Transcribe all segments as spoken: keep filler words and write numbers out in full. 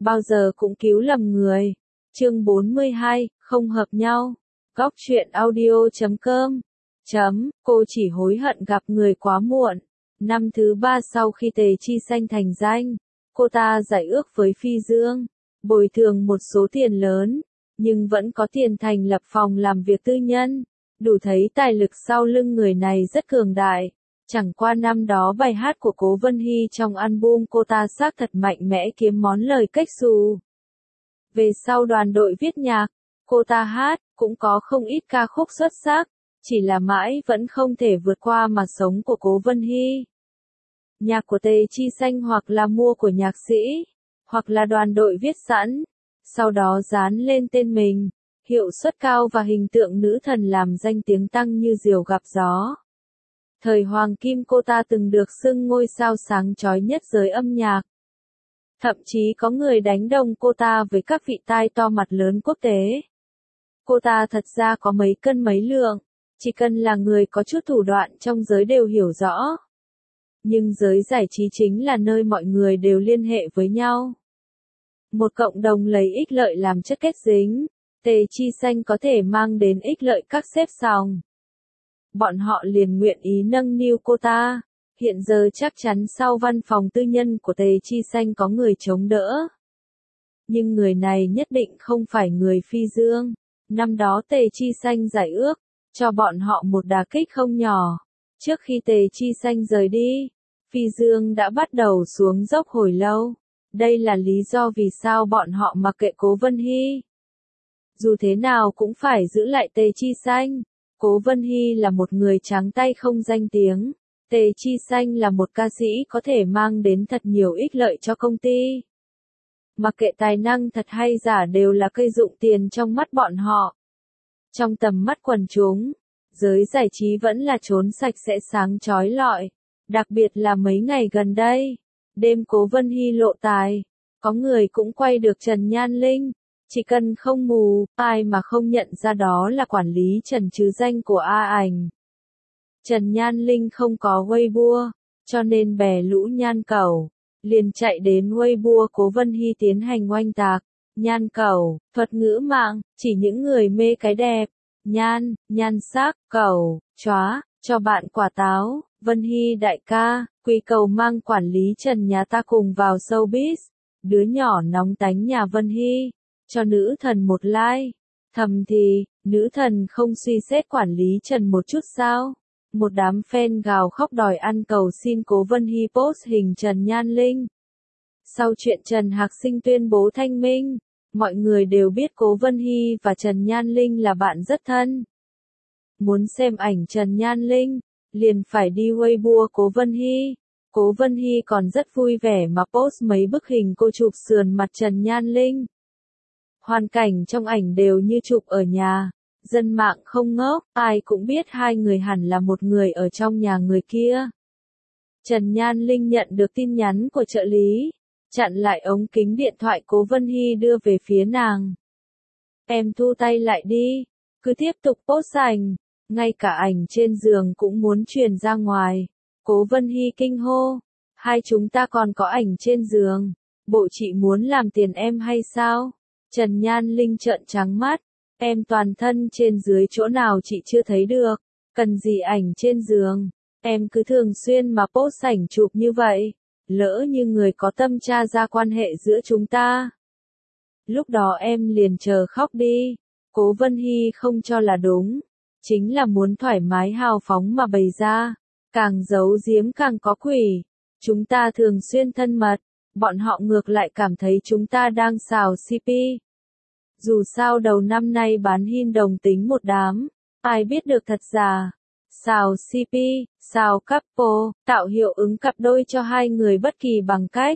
bao giờ cũng cứu lầm người. Chương bốn mươi hai, không hợp nhau. Góc truyện audio chấm com. Chấm, cô chỉ hối hận gặp người quá muộn. Năm thứ ba sau khi Tề Chi Xanh thành danh, cô ta giải ước với Phi Dương, bồi thường một số tiền lớn, nhưng vẫn có tiền thành lập phòng làm việc tư nhân, đủ thấy tài lực sau lưng người này rất cường đại. Chẳng qua năm đó bài hát của Cố Vân Hy trong album cô ta xác thật mạnh mẽ kiếm món lời cách xù. Về sau đoàn đội viết nhạc, cô ta hát, cũng có không ít ca khúc xuất sắc, chỉ là mãi vẫn không thể vượt qua mà sống của Cố Vân Hy. Nhạc của Tề Chi Xanh hoặc là mua của nhạc sĩ, hoặc là đoàn đội viết sẵn, sau đó dán lên tên mình, hiệu suất cao và hình tượng nữ thần làm danh tiếng tăng như diều gặp gió. Thời hoàng kim cô ta từng được xưng ngôi sao sáng chói nhất giới âm nhạc. Thậm chí có người đánh đồng cô ta với các vị tai to mặt lớn quốc tế. Cô ta thật ra có mấy cân mấy lượng, chỉ cần là người có chút thủ đoạn trong giới đều hiểu rõ. Nhưng giới giải trí chính là nơi mọi người đều liên hệ với nhau. Một cộng đồng lấy ích lợi làm chất kết dính, Tề Chi Xanh có thể mang đến ích lợi các xếp sòng. Bọn họ liền nguyện ý nâng niu cô ta, hiện giờ chắc chắn sau văn phòng tư nhân của Tề Chi Xanh có người chống đỡ. Nhưng người này nhất định không phải người Phi Dương. Năm đó Tề Chi Xanh giải ước, cho bọn họ một đả kích không nhỏ. Trước khi Tề Chi Xanh rời đi, Phi Dương đã bắt đầu xuống dốc hồi lâu. Đây là lý do vì sao bọn họ mặc kệ Cố Vân Hy. Dù thế nào cũng phải giữ lại Tề Chi Xanh. Cố Vân Hy là một người trắng tay không danh tiếng. Tề Chi Xanh là một ca sĩ có thể mang đến thật nhiều ích lợi cho công ty. Mặc kệ tài năng thật hay giả đều là cây dụng tiền trong mắt bọn họ. Trong tầm mắt quần chúng, giới giải trí vẫn là trốn sạch sẽ sáng chói lọi. Đặc biệt là mấy ngày gần đây, đêm Cố Vân Hy lộ tài, có người cũng quay được Trần Nhan Linh. Chỉ cần không mù, ai mà không nhận ra đó là quản lý Trần chứ danh của A Ảnh. Trần Nhan Linh không có Weibo, cho nên bè lũ Nhan Cẩu liền chạy đến Weibo Cố Vân Hy tiến hành oanh tạc. Nhan Cẩu, thuật ngữ mạng, chỉ những người mê cái đẹp. Nhan, nhan sắc, cẩu, chóa, cho bạn quả táo. Vân Hy đại ca, quy cầu mang quản lý Trần nhà ta cùng vào showbiz. Đứa nhỏ nóng tánh nhà Vân Hy, cho nữ thần một like. Thầm thì, nữ thần không suy xét quản lý Trần một chút sao? Một đám fan gào khóc đòi ăn cầu xin Cố Vân Hy post hình Trần Nhan Linh. Sau chuyện Trần Hạc Sinh tuyên bố thanh minh, mọi người đều biết Cố Vân Hy và Trần Nhan Linh là bạn rất thân. Muốn xem ảnh Trần Nhan Linh, liền phải đi Weibo Cố Vân Hy. Cố Vân Hy còn rất vui vẻ mà post mấy bức hình cô chụp sườn mặt Trần Nhan Linh. Hoàn cảnh trong ảnh đều như chụp ở nhà. Dân mạng không ngốc, ai cũng biết hai người hẳn là một người ở trong nhà người kia. Trần Nhan Linh nhận được tin nhắn của trợ lý, chặn lại ống kính điện thoại Cố Vân Hy đưa về phía nàng. Em thu tay lại đi, cứ tiếp tục post ảnh, ngay cả ảnh trên giường cũng muốn truyền ra ngoài. Cố Vân Hy kinh hô, hai chúng ta còn có ảnh trên giường, bộ chị muốn làm tiền em hay sao? Trần Nhan Linh trợn trắng mắt, em toàn thân trên dưới chỗ nào chị chưa thấy được, cần gì ảnh trên giường, em cứ thường xuyên mà post ảnh chụp như vậy, lỡ như người có tâm tra ra quan hệ giữa chúng ta. Lúc đó em liền chờ khóc đi. Cố Vân Hy không cho là đúng, chính là muốn thoải mái hào phóng mà bày ra, càng giấu giếm càng có quỷ. Chúng ta thường xuyên thân mật, bọn họ ngược lại cảm thấy chúng ta đang xào xê pê. Dù sao đầu năm nay bán hin đồng tính một đám, ai biết được thật giả. Xào xê pê, xào couple, tạo hiệu ứng cặp đôi cho hai người bất kỳ bằng cách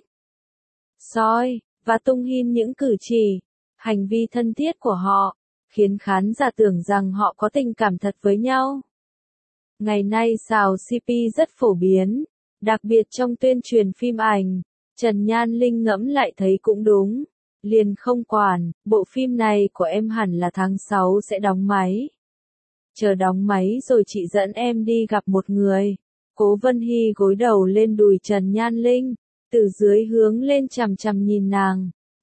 soi và tung hin những cử chỉ, hành vi thân thiết của họ, khiến khán giả tưởng rằng họ có tình cảm thật với nhau. Ngày nay xào xê pê rất phổ biến, đặc biệt trong tuyên truyền phim ảnh. Trần Nhan Linh ngẫm lại thấy cũng đúng, liền không quản, bộ phim này của em hẳn là tháng sáu sẽ đóng máy. Chờ đóng máy rồi chị dẫn em đi gặp một người. Cố Vân Hy gối đầu lên đùi Trần Nhan Linh, từ dưới hướng lên chằm chằm nhìn nàng.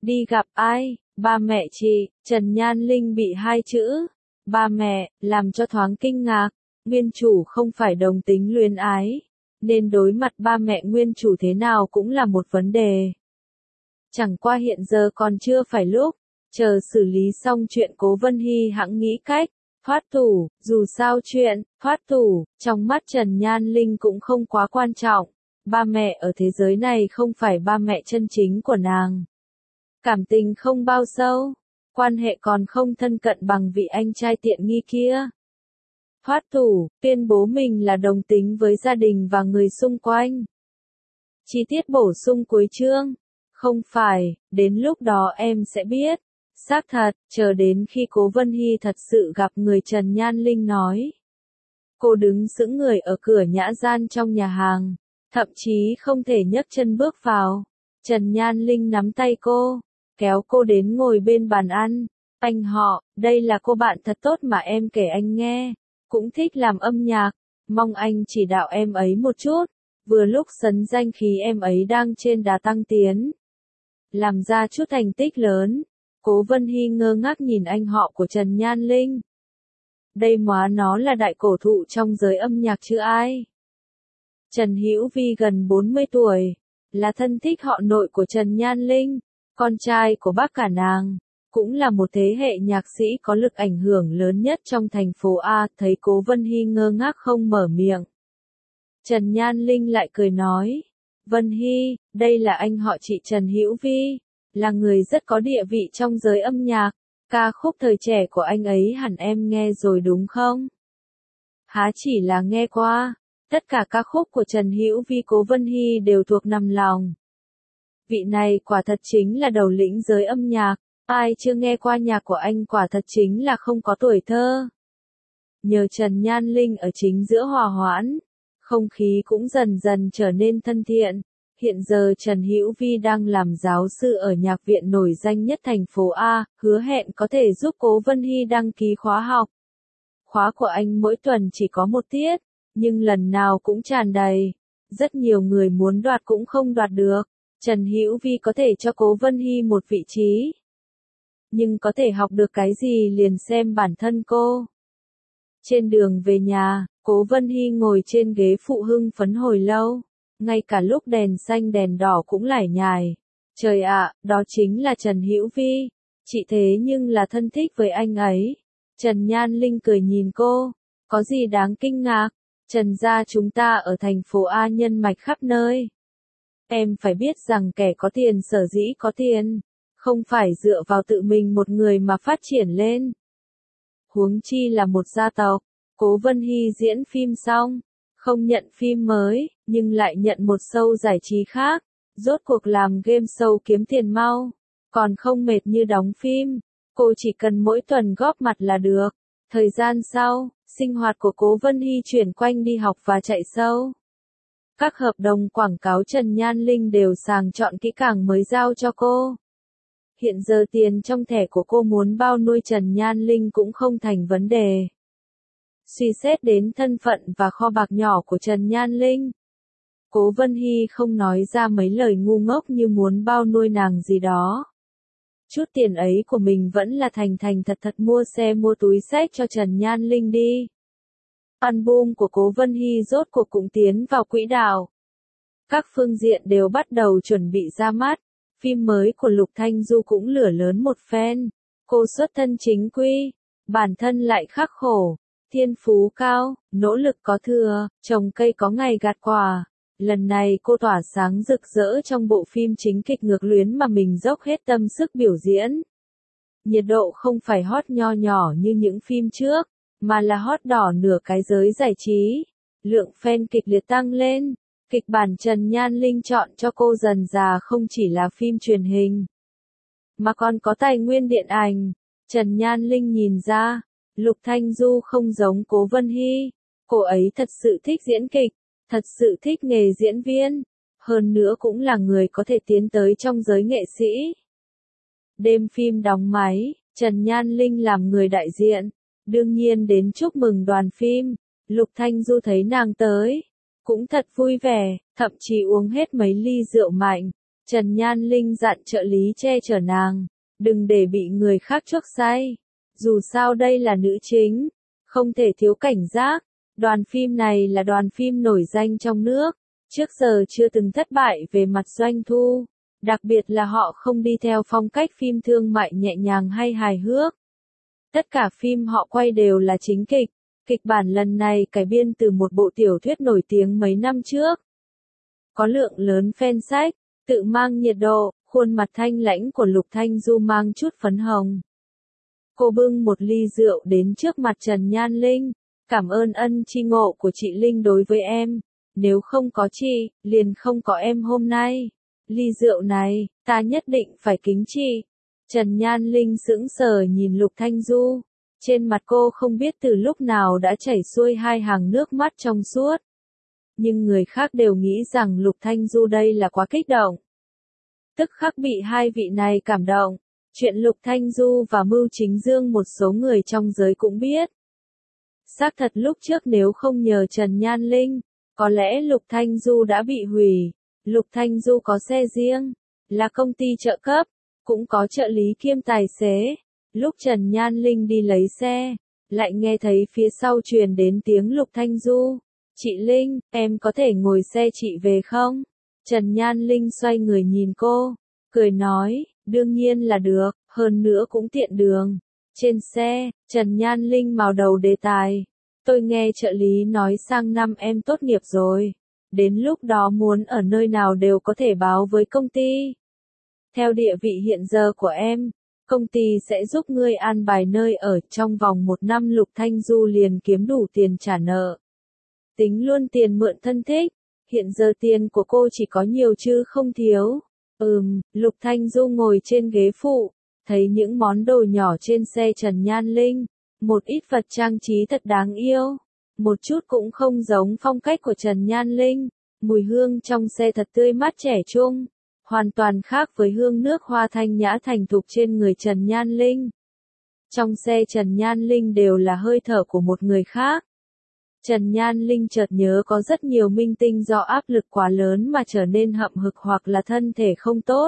Đi gặp ai? Ba mẹ chị. Trần Nhan Linh bị hai chữ ba mẹ làm cho thoáng kinh ngạc. Nguyên chủ không phải đồng tính luyến ái, nên đối mặt ba mẹ nguyên chủ thế nào cũng là một vấn đề. Chẳng qua hiện giờ còn chưa phải lúc, chờ xử lý xong chuyện Cố Vân Hy hẵng nghĩ cách thoát tủ. Dù sao chuyện thoát tủ trong mắt Trần Nhan Linh cũng không quá quan trọng. Ba mẹ ở thế giới này không phải ba mẹ chân chính của nàng. Cảm tình không bao sâu, quan hệ còn không thân cận bằng vị anh trai tiện nghi kia. Thoát tủ, tuyên bố mình là đồng tính với gia đình và người xung quanh. Chi tiết bổ sung cuối chương. Không phải, đến lúc đó em sẽ biết. Xác thật, chờ đến khi Cố Vân Hy thật sự gặp người, Trần Nhan Linh nói. Cô đứng sững người ở cửa nhã gian trong nhà hàng, thậm chí không thể nhấc chân bước vào. Trần Nhan Linh nắm tay cô, kéo cô đến ngồi bên bàn ăn. Anh họ, đây là cô bạn thật tốt mà em kể anh nghe, cũng thích làm âm nhạc, mong anh chỉ đạo em ấy một chút. Vừa lúc sấn danh khí em ấy đang trên đà tăng tiến, làm ra chút thành tích lớn. Cố Vân Hy ngơ ngác nhìn anh họ của Trần Nhan Linh. Đây móa nó là đại cổ thụ trong giới âm nhạc chứ ai. Trần Hữu Vi gần bốn mươi tuổi, là thân thích họ nội của Trần Nhan Linh, con trai của bác cả nàng, cũng là một thế hệ nhạc sĩ có lực ảnh hưởng lớn nhất trong thành phố A. Thấy Cố Vân Hy ngơ ngác không mở miệng, Trần Nhan Linh lại cười nói, Vân Hy, đây là anh họ chị Trần Hữu Vi, là người rất có địa vị trong giới âm nhạc, ca khúc thời trẻ của anh ấy hẳn em nghe rồi đúng không? Há chỉ là nghe qua, tất cả ca khúc của Trần Hữu Vi Cố Vân Hy đều thuộc nằm lòng. Vị này quả thật chính là đầu lĩnh giới âm nhạc, ai chưa nghe qua nhạc của anh quả thật chính là không có tuổi thơ. Nhờ Trần Nhan Linh ở chính giữa hòa hoãn, không khí cũng dần dần trở nên thân thiện. Hiện giờ Trần Hữu Vi đang làm giáo sư ở nhạc viện nổi danh nhất thành phố A, hứa hẹn có thể giúp Cố Vân Hy đăng ký khóa học. Khóa của anh mỗi tuần chỉ có một tiết, nhưng lần nào cũng tràn đầy. Rất nhiều người muốn đoạt cũng không đoạt được. Trần Hữu Vi có thể cho Cố Vân Hy một vị trí, nhưng có thể học được cái gì liền xem bản thân cô. Trên đường về nhà, Cố Vân Hy ngồi trên ghế phụ hưng phấn hồi lâu. Ngay cả lúc đèn xanh đèn đỏ cũng lải nhải. Trời ạ, đó chính là Trần Hữu Vi. Chị thế nhưng là thân thích với anh ấy. Trần Nhan Linh cười nhìn cô. Có gì đáng kinh ngạc? Trần gia chúng ta ở thành phố A nhân mạch khắp nơi. Em phải biết rằng kẻ có tiền sở dĩ có tiền, không phải dựa vào tự mình một người mà phát triển lên. Huống chi là một gia tộc. Cố Vân Hy diễn phim xong, không nhận phim mới, nhưng lại nhận một show giải trí khác. Rốt cuộc làm game show kiếm tiền mau, còn không mệt như đóng phim. Cô chỉ cần mỗi tuần góp mặt là được. Thời gian sau, sinh hoạt của Cố Vân Hy chuyển quanh đi học và chạy show. Các hợp đồng quảng cáo Trần Nhan Linh đều sàng chọn kỹ càng mới giao cho cô. Hiện giờ tiền trong thẻ của cô muốn bao nuôi Trần Nhan Linh cũng không thành vấn đề. Suy xét đến thân phận và kho bạc nhỏ của Trần Nhan Linh, Cố Vân Hy không nói ra mấy lời ngu ngốc như muốn bao nuôi nàng gì đó. Chút tiền ấy của mình vẫn là thành thành thật thật mua xe mua túi xách cho Trần Nhan Linh đi. Album của Cố Vân Hy rốt cuộc cũng tiến vào quỹ đạo. Các phương diện đều bắt đầu chuẩn bị ra mắt. Phim mới của Lục Thanh Du cũng lửa lớn một phen. Cô xuất thân chính quy, bản thân lại khắc khổ, thiên phú cao, nỗ lực có thừa, trồng cây có ngày gặt quả. Lần này cô tỏa sáng rực rỡ trong bộ phim chính kịch Ngược Luyến mà mình dốc hết tâm sức biểu diễn. Nhiệt độ không phải hot nho nhỏ như những phim trước, mà là hot đỏ nửa cái giới giải trí. Lượng fan kịch liệt tăng lên. Kịch bản Trần Nhan Linh chọn cho cô dần dà không chỉ là phim truyền hình, mà còn có tài nguyên điện ảnh. Trần Nhan Linh nhìn ra, Lục Thanh Du không giống Cố Vân Hy. Cô ấy thật sự thích diễn kịch, thật sự thích nghề diễn viên. Hơn nữa cũng là người có thể tiến tới trong giới nghệ sĩ. Đêm phim đóng máy, Trần Nhan Linh làm người đại diện. Đương nhiên đến chúc mừng đoàn phim. Lục Thanh Du thấy nàng tới, cũng thật vui vẻ, thậm chí uống hết mấy ly rượu mạnh. Trần Nhan Linh dặn trợ lý che chở nàng, đừng để bị người khác chuốc say. Dù sao đây là nữ chính, không thể thiếu cảnh giác. Đoàn phim này là đoàn phim nổi danh trong nước, trước giờ chưa từng thất bại về mặt doanh thu, đặc biệt là họ không đi theo phong cách phim thương mại nhẹ nhàng hay hài hước. Tất cả phim họ quay đều là chính kịch, kịch bản lần này cải biên từ một bộ tiểu thuyết nổi tiếng mấy năm trước. Có lượng lớn fan sách, tự mang nhiệt độ, khuôn mặt thanh lãnh của Lục Thanh Du mang chút phấn hồng. Cô bưng một ly rượu đến trước mặt Trần Nhan Linh, cảm ơn ân tri ngộ của chị Linh đối với em, nếu không có chị, liền không có em hôm nay. Ly rượu này, ta nhất định phải kính chị. Trần Nhan Linh sững sờ nhìn Lục Thanh Du, trên mặt cô không biết từ lúc nào đã chảy xuôi hai hàng nước mắt trong suốt. Nhưng người khác đều nghĩ rằng Lục Thanh Du đây là quá kích động. Tức khắc bị hai vị này cảm động. Chuyện Lục Thanh Du và Mưu Chính Dương một số người trong giới cũng biết. Xác thật lúc trước nếu không nhờ Trần Nhan Linh, có lẽ Lục Thanh Du đã bị hủy. Lục Thanh Du có xe riêng, là công ty trợ cấp, cũng có trợ lý kiêm tài xế. Lúc Trần Nhan Linh đi lấy xe, lại nghe thấy phía sau truyền đến tiếng Lục Thanh Du. Chị Linh, em có thể ngồi xe chị về không? Trần Nhan Linh xoay người nhìn cô, cười nói, đương nhiên là được, hơn nữa cũng tiện đường. Trên xe, Trần Nhan Linh mào đầu đề tài. Tôi nghe trợ lý nói sang năm em tốt nghiệp rồi. Đến lúc đó muốn ở nơi nào đều có thể báo với công ty. Theo địa vị hiện giờ của em, công ty sẽ giúp ngươi an bài nơi ở trong vòng một năm. Lục Thanh Du liền kiếm đủ tiền trả nợ. Tính luôn tiền mượn thân thích, hiện giờ tiền của cô chỉ có nhiều chứ không thiếu. Ừm, Lục Thanh Du ngồi trên ghế phụ, thấy những món đồ nhỏ trên xe Trần Nhan Linh, một ít vật trang trí thật đáng yêu, một chút cũng không giống phong cách của Trần Nhan Linh, mùi hương trong xe thật tươi mát trẻ trung, hoàn toàn khác với hương nước hoa thanh nhã thành thục trên người Trần Nhan Linh. Trong xe Trần Nhan Linh đều là hơi thở của một người khác. Trần Nhan Linh chợt nhớ có rất nhiều minh tinh do áp lực quá lớn mà trở nên hậm hực hoặc là thân thể không tốt.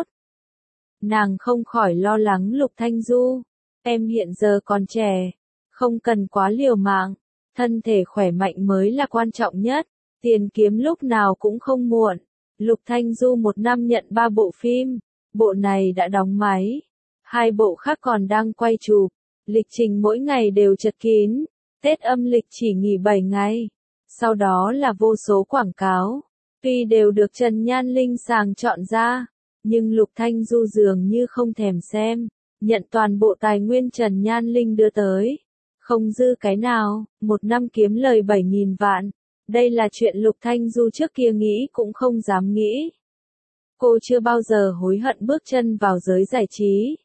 Nàng không khỏi lo lắng Lục Thanh Du. Em hiện giờ còn trẻ, không cần quá liều mạng, thân thể khỏe mạnh mới là quan trọng nhất, tiền kiếm lúc nào cũng không muộn. Lục Thanh Du một năm nhận ba bộ phim, bộ này đã đóng máy, hai bộ khác còn đang quay chụp, lịch trình mỗi ngày đều chật kín. Tết âm lịch chỉ nghỉ bảy ngày, sau đó là vô số quảng cáo, tuy đều được Trần Nhan Linh sàng chọn ra, nhưng Lục Thanh Du dường như không thèm xem, nhận toàn bộ tài nguyên Trần Nhan Linh đưa tới, không dư cái nào, một năm kiếm lời bảy nghìn vạn, đây là chuyện Lục Thanh Du trước kia nghĩ cũng không dám nghĩ. Cô chưa bao giờ hối hận bước chân vào giới giải trí.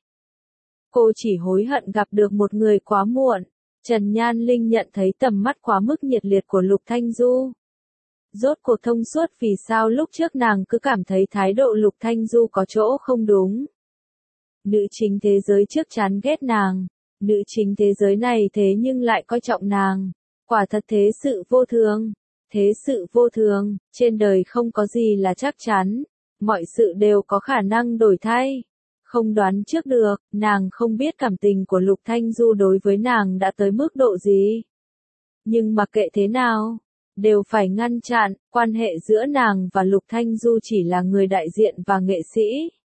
Cô chỉ hối hận gặp được một người quá muộn. Trần Nhan Linh nhận thấy tầm mắt quá mức nhiệt liệt của Lục Thanh Du. Rốt cuộc thông suốt vì sao lúc trước nàng cứ cảm thấy thái độ Lục Thanh Du có chỗ không đúng. Nữ chính thế giới trước chán ghét nàng, nữ chính thế giới này thế nhưng lại coi trọng nàng. Quả thật thế sự vô thường, thế sự vô thường, trên đời không có gì là chắc chắn, mọi sự đều có khả năng đổi thay. Không đoán trước được, nàng không biết cảm tình của Lục Thanh Du đối với nàng đã tới mức độ gì. Nhưng mặc kệ thế nào, đều phải ngăn chặn, quan hệ giữa nàng và Lục Thanh Du chỉ là người đại diện và nghệ sĩ.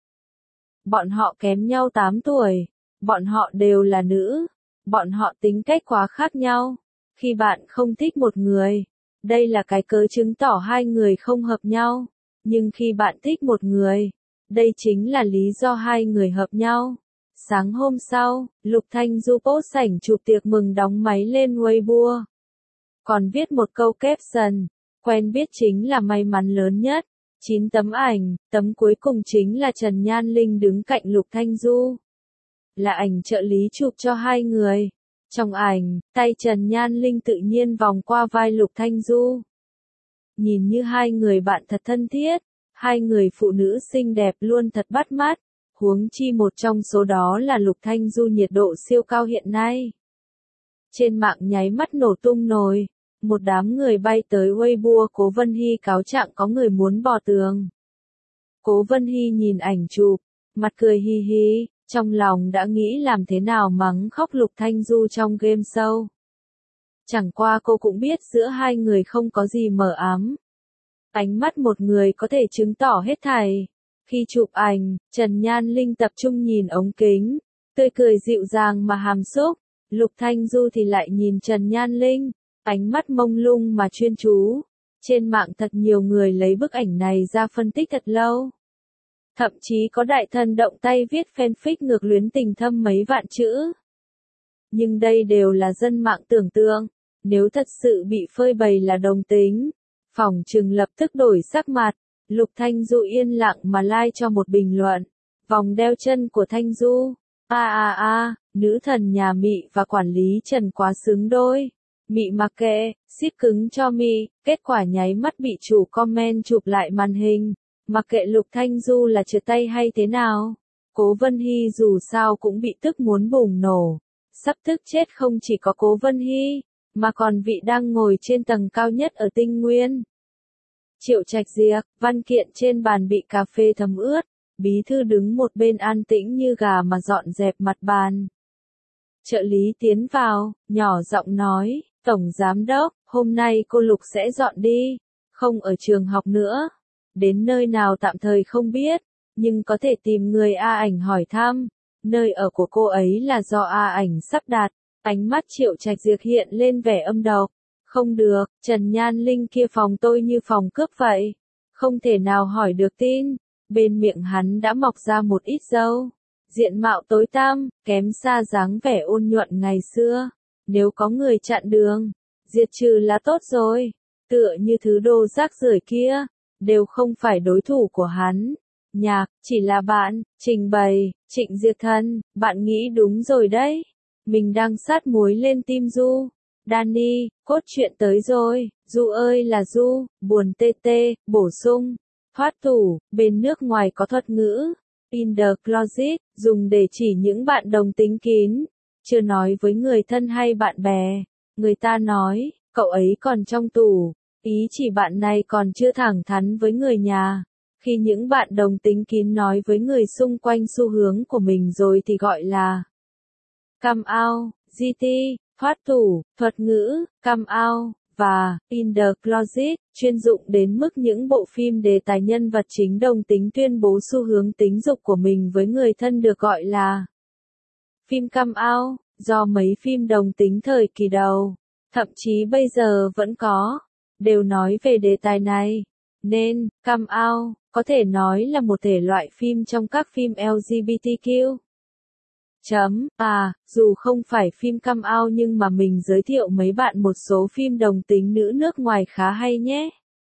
Bọn họ kém nhau tám tuổi, bọn họ đều là nữ, bọn họ tính cách quá khác nhau. Khi bạn không thích một người, đây là cái cớ chứng tỏ hai người không hợp nhau. Nhưng khi bạn thích một người, đây chính là lý do hai người hợp nhau. Sáng hôm sau, Lục Thanh Du post sảnh chụp tiệc mừng đóng máy lên Weibo. Còn viết một câu caption, quen biết chính là may mắn lớn nhất. chín tấm ảnh, tấm cuối cùng chính là Trần Nhan Linh đứng cạnh Lục Thanh Du. Là ảnh trợ lý chụp cho hai người. Trong ảnh, tay Trần Nhan Linh tự nhiên vòng qua vai Lục Thanh Du. Nhìn như hai người bạn thật thân thiết. Hai người phụ nữ xinh đẹp luôn thật bắt mắt, huống chi một trong số đó là Lục Thanh Du nhiệt độ siêu cao hiện nay. Trên mạng nháy mắt nổ tung nồi, một đám người bay tới Weibo Cố Vân Hy cáo trạng có người muốn bò tường. Cố Vân Hy nhìn ảnh chụp, mặt cười hi hi, trong lòng đã nghĩ làm thế nào mắng khóc Lục Thanh Du trong game show. Chẳng qua cô cũng biết giữa hai người không có gì mờ ám. Ánh mắt một người có thể chứng tỏ hết thảy. Khi chụp ảnh, Trần Nhan Linh tập trung nhìn ống kính, tươi cười dịu dàng mà hàm xúc. Lục Thanh Du thì lại nhìn Trần Nhan Linh, ánh mắt mông lung mà chuyên chú. Trên mạng thật nhiều người lấy bức ảnh này ra phân tích thật lâu. Thậm chí có đại thần động tay viết fanfic ngược luyến tình thâm mấy vạn chữ. Nhưng đây đều là dân mạng tưởng tượng. Nếu thật sự bị phơi bày là đồng tính, phỏng chừng lập tức đổi sắc mặt. Lục Thanh Du yên lặng mà like cho một bình luận. Vòng đeo chân của Thanh Du. A a a, nữ thần nhà Mị và quản lý Trần quá xứng đôi. Mị mặc kệ, ship cứng cho Mị, kết quả nháy mắt bị chủ comment chụp lại màn hình. Mặc kệ Lục Thanh Du là trượt tay hay thế nào. Cố Vân Hy dù sao cũng bị tức muốn bùng nổ. Sắp tức chết không chỉ có Cố Vân Hy, mà còn vị đang ngồi trên tầng cao nhất ở Tinh Nguyên. Triệu Trạch Diệp, văn kiện trên bàn bị cà phê thấm ướt, bí thư đứng một bên an tĩnh như gà mà dọn dẹp mặt bàn. Trợ lý tiến vào, nhỏ giọng nói, Tổng Giám Đốc, hôm nay cô Lục sẽ dọn đi, không ở trường học nữa. Đến nơi nào tạm thời không biết, nhưng có thể tìm người A ảnh hỏi thăm. Nơi ở của cô ấy là do A ảnh sắp đặt. Ánh mắt Triệu Trạch Diệp hiện lên vẻ âm độc. Không được, Trần Nhan Linh kia phòng tôi như phòng cướp vậy. Không thể nào hỏi được tin. Bên miệng hắn đã mọc ra một ít râu. Diện mạo tối tăm, kém xa dáng vẻ ôn nhuận ngày xưa. Nếu có người chặn đường, diệt trừ là tốt rồi. Tựa như thứ đồ rác rưởi kia, đều không phải đối thủ của hắn. Nhạc, chỉ là bạn, trình bày, Trịnh Diệp Thần, bạn nghĩ đúng rồi đấy. Mình đang sát muối lên tim Du. Danny, cốt truyện tới rồi, Du ơi là Du, buồn tê tê, bổ sung. Thoát tủ, bên nước ngoài có thuật ngữ. In the closet, dùng để chỉ những bạn đồng tính kín. Chưa nói với người thân hay bạn bè. Người ta nói, cậu ấy còn trong tủ. Ý chỉ bạn này còn chưa thẳng thắn với người nhà. Khi những bạn đồng tính kín nói với người xung quanh xu hướng của mình rồi thì gọi là come out, giê tê, thoát tủ, thuật ngữ, come out, và in the closet, chuyên dụng đến mức những bộ phim đề tài nhân vật chính đồng tính tuyên bố xu hướng tính dục của mình với người thân được gọi là phim come out, do mấy phim đồng tính thời kỳ đầu, thậm chí bây giờ vẫn có, đều nói về đề tài này. Nên, come out, có thể nói là một thể loại phim trong các phim L G B T Q. Chấm, à, dù không phải phim come out nhưng mà mình giới thiệu mấy bạn một số phim đồng tính nữ nước ngoài khá hay nhé.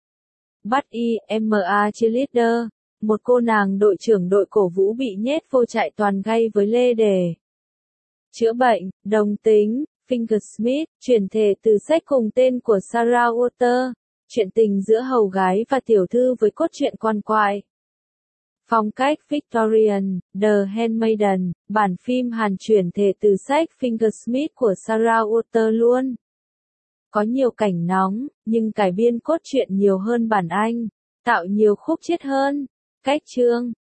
Bắt y, em a Cheerleader, một cô nàng đội trưởng đội cổ vũ bị nhét vô trại toàn gay với lê đề. Chữa bệnh, đồng tính, Fingersmith, chuyển thể từ sách cùng tên của Sarah Walter, chuyện tình giữa hầu gái và tiểu thư với cốt truyện quan quại. Phong cách Victorian, The Handmaiden, bản phim Hàn chuyển thể từ sách Fingersmith của Sarah Walter luôn. Có nhiều cảnh nóng, nhưng cải biên cốt truyện nhiều hơn bản Anh, tạo nhiều khúc chiết hơn. Cách chương,